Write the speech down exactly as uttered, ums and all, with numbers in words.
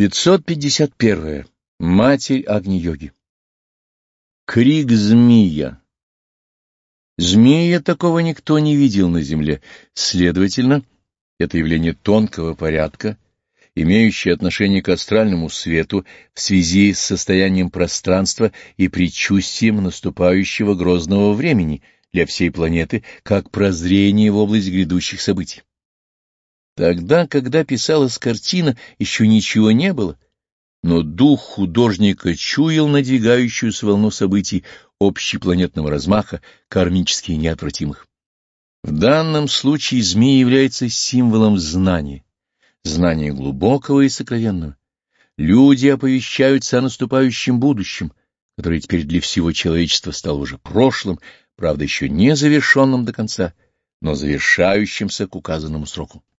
пятьсот пятьдесят первое. Матерь Агни-йоги. Крик змея. Змея такого никто не видел на земле, следовательно, это явление тонкого порядка, имеющее отношение к астральному свету в связи с состоянием пространства и предчувствием наступающего грозного времени для всей планеты, как прозрение в область грядущих событий. Тогда, когда писалась картина, еще ничего не было, но дух художника чуял надвигающуюся волну событий общепланетного размаха, кармически неотвратимых. В данном случае змея является символом знания, знания глубокого и сокровенного. Люди оповещаются о наступающем будущем, которое теперь для всего человечества стало уже прошлым, правда, еще не завершенным до конца, но завершающимся к указанному сроку.